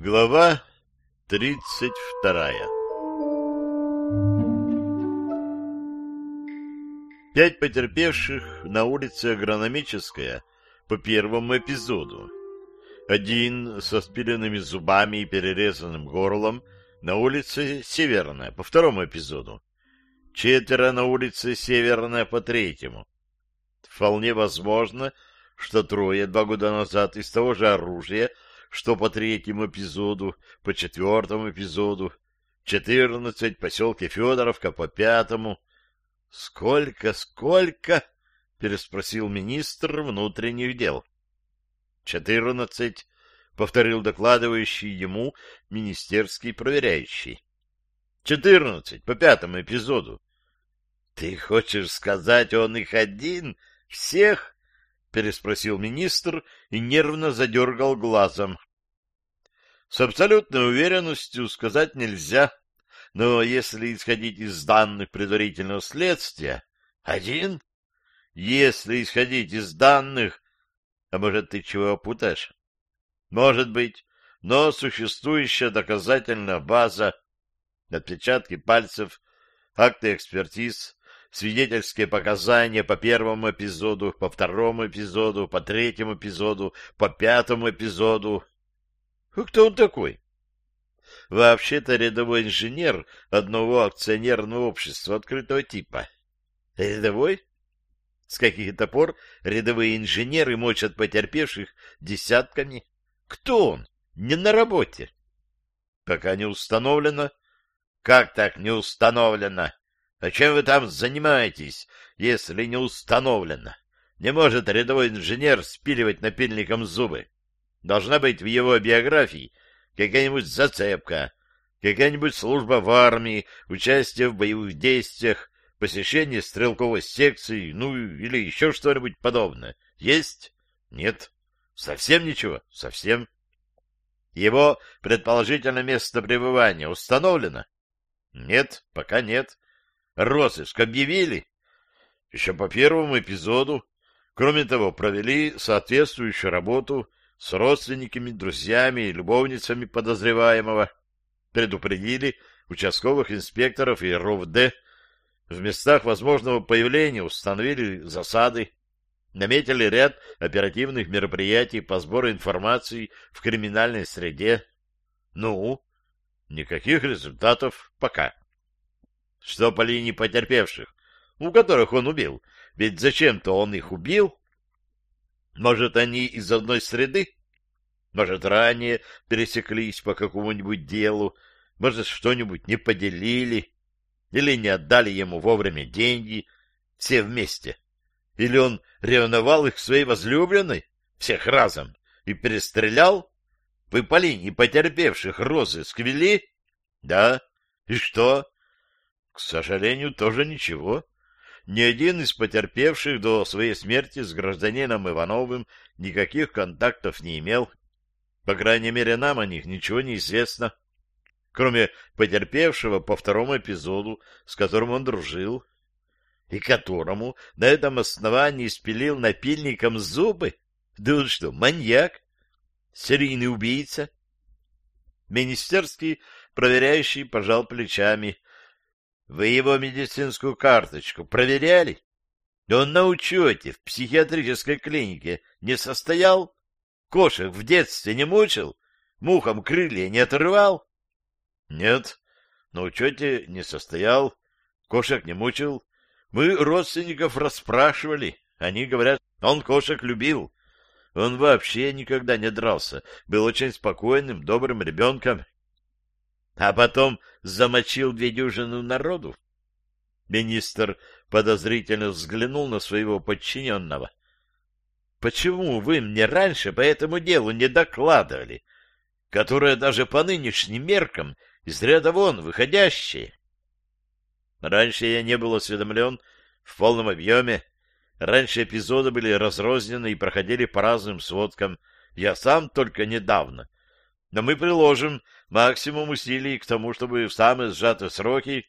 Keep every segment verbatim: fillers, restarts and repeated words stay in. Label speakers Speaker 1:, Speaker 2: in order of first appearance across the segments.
Speaker 1: Глава тридцать вторая. Пять потерпевших на улице Агрономическая по первому эпизоду. Один со спиленными зубами и перерезанным горлом на улице Северная по второму эпизоду. Четверо на улице Северная по третьему. Вполне возможно, что трое два года назад из того же оружия, что по третьему эпизоду, по четвертому эпизоду, четырнадцать в поселке Федоровка по пятому. — Сколько, сколько? — переспросил министр внутренних дел. — Четырнадцать, — повторил докладывающий ему министерский проверяющий. — Четырнадцать по пятому эпизоду. — Ты хочешь сказать, он их один? Всех? — переспросил министр и нервно задергал глазом. С абсолютной уверенностью сказать нельзя, но если исходить из данных предварительного следствия... Один? Если исходить из данных... А может, ты чего путаешь? Может быть, но существующая доказательная база, отпечатки пальцев, акты экспертиз, свидетельские показания по первому эпизоду, по второму эпизоду, по третьему эпизоду, по пятому эпизоду. Кто он такой? Вообще-то рядовой инженер одного акционерного общества открытого типа. Рядовой? С каких это пор рядовые инженеры мочат потерпевших десятками? Кто он? Не на работе. Пока не установлено. Как так не установлено? А чем вы там занимаетесь, если не установлено? Не может рядовой инженер спиливать напильником зубы. Должна быть в его биографии какая-нибудь зацепка, какая-нибудь служба в армии, участие в боевых действиях, посещение стрелковой секции, ну или еще что-нибудь подобное. Есть? Нет. Совсем ничего? Совсем. Его предположительное место пребывания установлено? Нет, пока нет. Розыск объявили? Еще по первому эпизоду. Кроме того, провели соответствующую работу с родственниками, друзьями и любовницами подозреваемого. Предупредили участковых инспекторов и РОВД. В местах возможного появления установили засады. Наметили ряд оперативных мероприятий по сбору информации в криминальной среде. Ну, никаких результатов пока. Что по линии потерпевших, у которых он убил? Ведь зачем-то он их убил. Может, они из одной среды? Может, ранее пересеклись по какому-нибудь делу? Может, что-нибудь не поделили? Или не отдали ему вовремя деньги? Все вместе. Или он ревновал их к своей возлюбленной? Всех разом. И перестрелял? Вы по линии потерпевших розыск вели? Да. И что? К сожалению, тоже ничего. Ни один из потерпевших до своей смерти с гражданином Ивановым никаких контактов не имел. По крайней мере, нам о них ничего не известно, кроме потерпевшего по второму эпизоду, с которым он дружил, и которому на этом основании спилил напильником зубы. Да он что, маньяк? Серийный убийца? Министерский проверяющий пожал плечами. Вы его медицинскую карточку проверяли? Он на учете в психиатрической клинике не состоял? Кошек в детстве не мучил? Мухам крылья не отрывал? Нет, на учете не состоял, кошек не мучил. Мы родственников расспрашивали. Они говорят, он кошек любил. Он вообще никогда не дрался, был очень спокойным, добрым ребенком. А потом замочил две дюжины народу. Министр подозрительно взглянул на своего подчиненного. — Почему вы мне раньше по этому делу не докладывали, которое даже по нынешним меркам из ряда вон выходящее? Раньше я не был осведомлен в полном объеме. Раньше эпизоды были разрознены и проходили по разным сводкам. Я сам только недавно. Но мы приложим максимум усилий к тому, чтобы в самые сжатые сроки...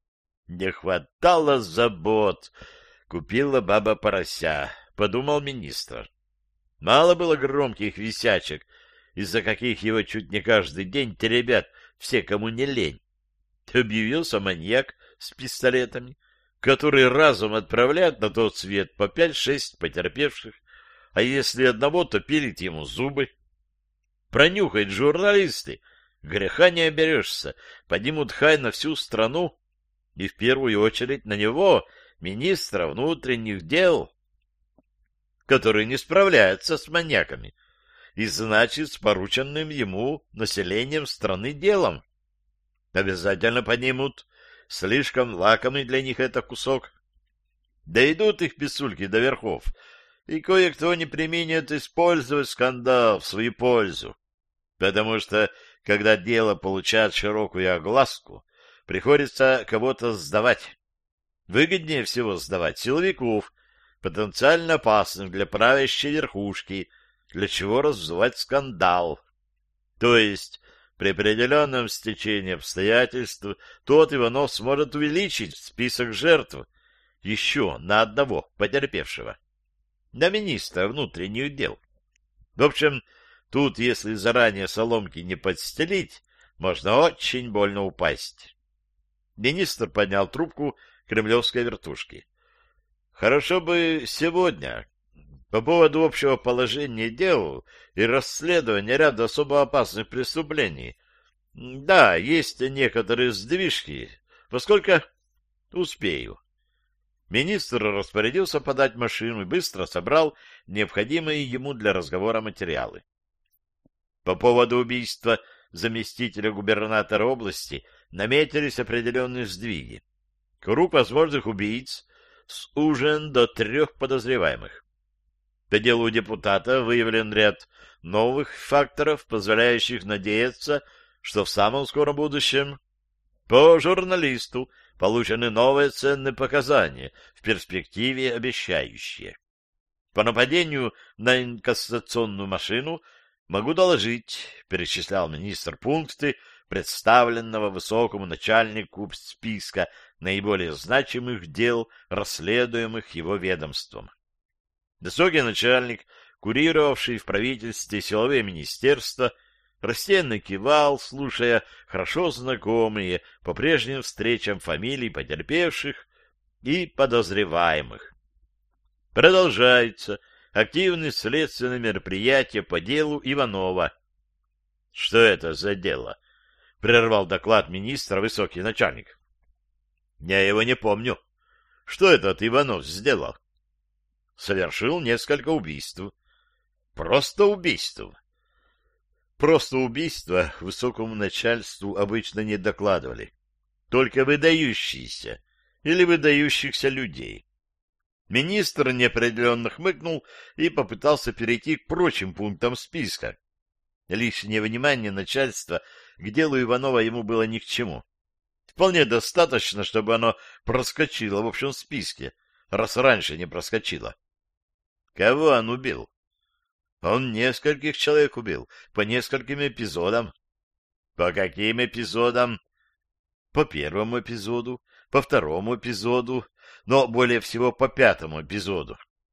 Speaker 1: Не хватало забот. Купила баба порося, подумал министр. Мало было громких висячек. из-за каких его чуть не каждый день теребят все, кому не лень. Объявился маньяк с пистолетами, который разом отправляет на тот свет по пять-шесть потерпевших, а если одного, то пилит ему зубы. Пронюхают журналисты, греха не оберешься, поднимут хай на всю страну, и в первую очередь на него, министра внутренних дел, который не справляется с маньяками, и значит с порученным ему населением страны делом. Обязательно поднимут, слишком лакомый для них это кусок. Дойдут их писульки до верхов, и кое-кто не преминет использовать скандал в свою пользу, потому что, когда дело получает широкую огласку, приходится кого-то сдавать. Выгоднее всего сдавать силовиков, потенциально опасных для правящей верхушки, для чего раздувать скандал. То есть, при определенном стечении обстоятельств, тот Иванов сможет увеличить список жертв еще на одного потерпевшего, на министра внутренних дел. В общем, тут, если заранее соломки не подстелить, можно очень больно упасть. Министр поднял трубку кремлевской вертушки. Хорошо бы сегодня, по поводу общего положения дел и расследования ряда особо опасных преступлений. Да, есть некоторые сдвижки, поскольку успею. Министр распорядился подать машину и быстро собрал необходимые ему для разговора материалы. По поводу убийства заместителя губернатора области наметились определенные сдвиги. Круг возможных убийц сужен до трех подозреваемых. По делу депутата выявлен ряд новых факторов, позволяющих надеяться, что в самом скором будущем по журналисту получены новые ценные показания, в перспективе обещающие. По нападению на инкассационную машину могу доложить, перечислял министр пункты представленного высокому начальнику списка наиболее значимых дел, расследуемых его ведомством. Высокий начальник, курировавший в правительстве силовые министерства, рассеянно кивал, слушая хорошо знакомые по прежним встречам фамилий потерпевших и подозреваемых. Продолжаются активные следственные мероприятия по делу Иванова. — Что это за дело? — прервал доклад министра высокий начальник. — Я его не помню. Что этот Иванов сделал? — Совершил несколько убийств. — Просто убийств. Просто убийства высокому начальству обычно не докладывали. Только выдающиеся или выдающихся людей. Министр неопределенно хмыкнул и попытался перейти к прочим пунктам списка. Лишнее внимание начальства к делу Иванова ему было ни к чему. Вполне достаточно, чтобы оно проскочило в общем списке, раз раньше не проскочило. Кого он убил? Он нескольких человек убил, по нескольким эпизодам. По каким эпизодам? По первому эпизоду, по второму эпизоду, но более всего по пятому эпизоду.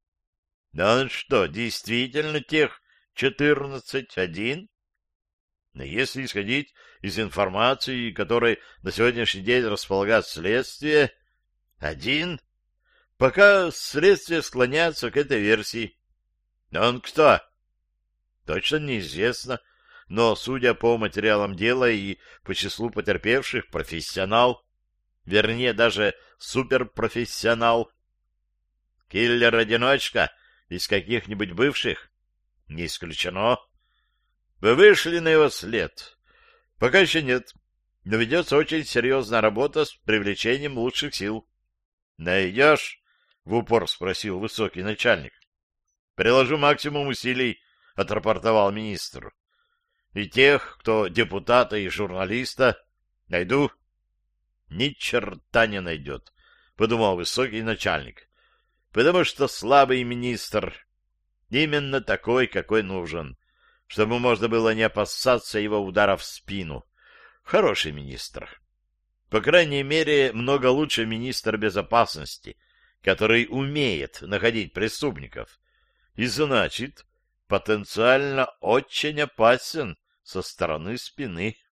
Speaker 1: Да он что, действительно тех четырнадцать один? Но если исходить из информации, которой на сегодняшний день располагает следствие, один? Пока следствие склоняется к этой версии. Он кто? Точно неизвестно, но, судя по материалам дела и по числу потерпевших, профессионал, вернее, даже суперпрофессионал. Киллер-одиночка из каких-нибудь бывших? Не исключено. Вы вышли на его след? Пока еще нет, но ведется очень серьезная работа с привлечением лучших сил. Найдешь? — в упор спросил высокий начальник. — Приложу максимум усилий, — отрапортовал министр. — И тех, кто депутата и журналиста, найду. — Ни черта не найдет, — подумал высокий начальник, — потому что слабый министр, именно такой, какой нужен, чтобы можно было не опасаться его удара в спину. Хороший министр. По крайней мере, много лучше министра безопасности, который умеет находить преступников. И значит, потенциально очень опасен со стороны спины.